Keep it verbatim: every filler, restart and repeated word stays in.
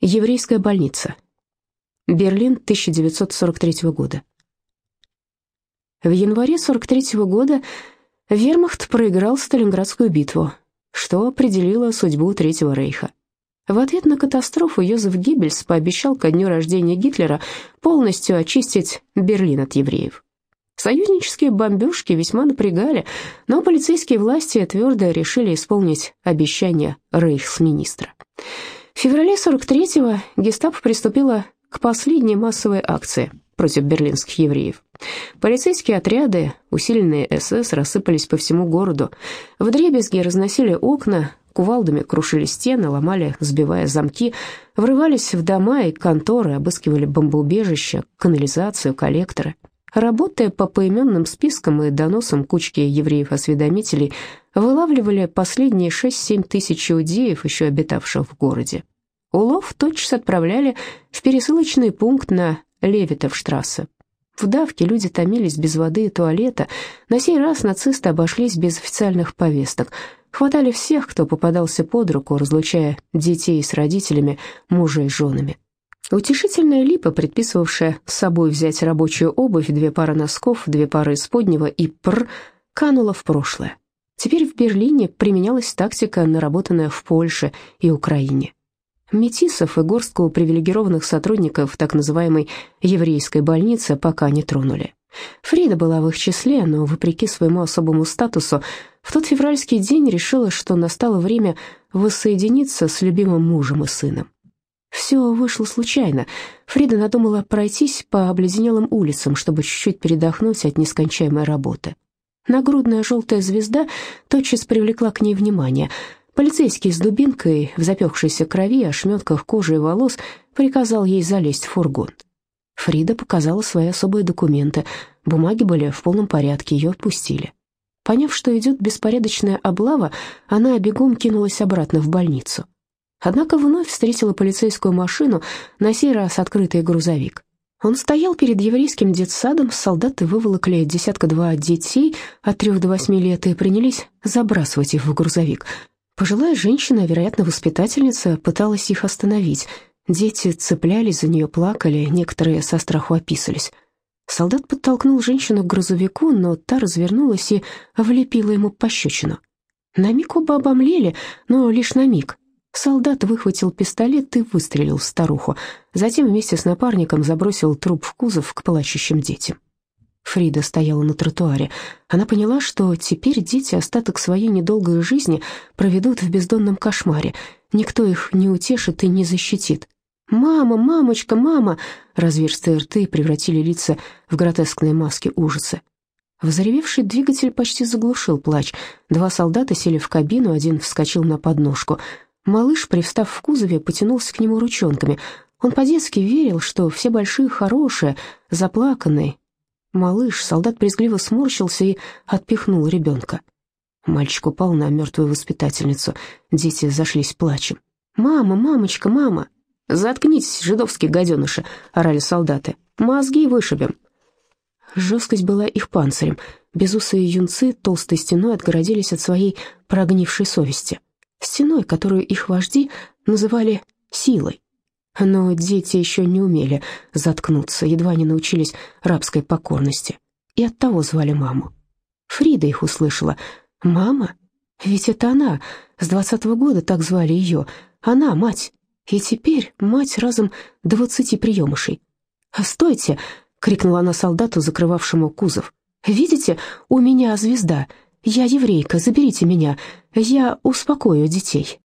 Еврейская больница. Берлин, тысяча девятьсот сорок третьего года. В январе сорок третьего года вермахт проиграл Сталинградскую битву, что определило судьбу Третьего рейха. В ответ на катастрофу Йозеф Геббельс пообещал ко дню рождения Гитлера полностью очистить Берлин от евреев. Союзнические бомбежки весьма напрягали, но полицейские власти твердо решили исполнить обещание рейхсминистра. В феврале сорок третьего гестапо приступило к последней массовой акции против берлинских евреев. Полицейские отряды, усиленные эс эс, рассыпались по всему городу. Вдребезги разносили окна, кувалдами крушили стены, ломали, сбивая замки, врывались в дома и конторы, обыскивали бомбоубежища, канализацию, коллекторы. Работая по поименным спискам и доносам кучки евреев-осведомителей, вылавливали последние шесть-семь тысяч иудеев, еще обитавших в городе. Улов тотчас отправляли в пересылочный пункт на Левитовштрассе. В давке люди томились без воды и туалета. На сей раз нацисты обошлись без официальных повесток. Хватали всех, кто попадался под руку, разлучая детей с родителями, мужа и женами. Утешительная липа, предписывавшая с собой взять рабочую обувь, две пары носков, две пары исподнего и пр, канула в прошлое. Теперь в Берлине применялась тактика, наработанная в Польше и Украине. Метисов и горстку привилегированных сотрудников так называемой еврейской больницы пока не тронули. Фрида была в их числе, но, вопреки своему особому статусу, в тот февральский день решила, что настало время воссоединиться с любимым мужем и сыном. Все вышло случайно. Фрида надумала пройтись по обледенелым улицам, чтобы чуть-чуть передохнуть от нескончаемой работы. Нагрудная желтая звезда тотчас привлекла к ней внимание. Полицейский с дубинкой в запекшейся крови, ошметках кожи и волос приказал ей залезть в фургон. Фрида показала свои особые документы. Бумаги были в полном порядке, ее отпустили. Поняв, что идет беспорядочная облава, она бегом кинулась обратно в больницу. Однако вновь встретила полицейскую машину, на сей раз открытый грузовик. Он стоял перед еврейским детсадом, солдаты выволокли десятка-два детей от трех до восьми лет и принялись забрасывать их в грузовик. Пожилая женщина, вероятно, воспитательница, пыталась их остановить. Дети цеплялись за нее, плакали, некоторые со страху описались. Солдат подтолкнул женщину к грузовику, но та развернулась и влепила ему пощечину. На миг оба обомлели, но лишь на миг. Солдат выхватил пистолет и выстрелил в старуху. Затем вместе с напарником забросил труп в кузов к плачущим детям. Фрида стояла на тротуаре. Она поняла, что теперь дети остаток своей недолгой жизни проведут в бездонном кошмаре. Никто их не утешит и не защитит. «Мама, мамочка, мама!» Разверстые рты превратили лица в гротескные маски ужаса. Взревевший двигатель почти заглушил плач. Два солдата сели в кабину, один вскочил на подножку. Малыш, привстав в кузове, потянулся к нему ручонками. Он по-детски верил, что все большие хорошие, заплаканные. Малыш, солдат брезгливо сморщился и отпихнул ребенка. Мальчик упал на мертвую воспитательницу. Дети зашлись плачем. «Мама, мамочка, мама!» «Заткнитесь, жидовские гаденыши!» — орали солдаты. «Мозги вышибем!» Жесткость была их панцирем. Безусые юнцы толстой стеной отгородились от своей прогнившей совести. Стеной, которую их вожди называли силой. Но дети еще не умели заткнуться, едва не научились рабской покорности. И оттого звали маму. Фрида их услышала. «Мама? Ведь это она. С двадцатого года так звали ее. Она, мать. И теперь мать разом двадцати приемышей». «Стойте!» — крикнула она солдату, закрывавшему кузов. «Видите, у меня звезда. Я еврейка, заберите меня. Я успокою детей».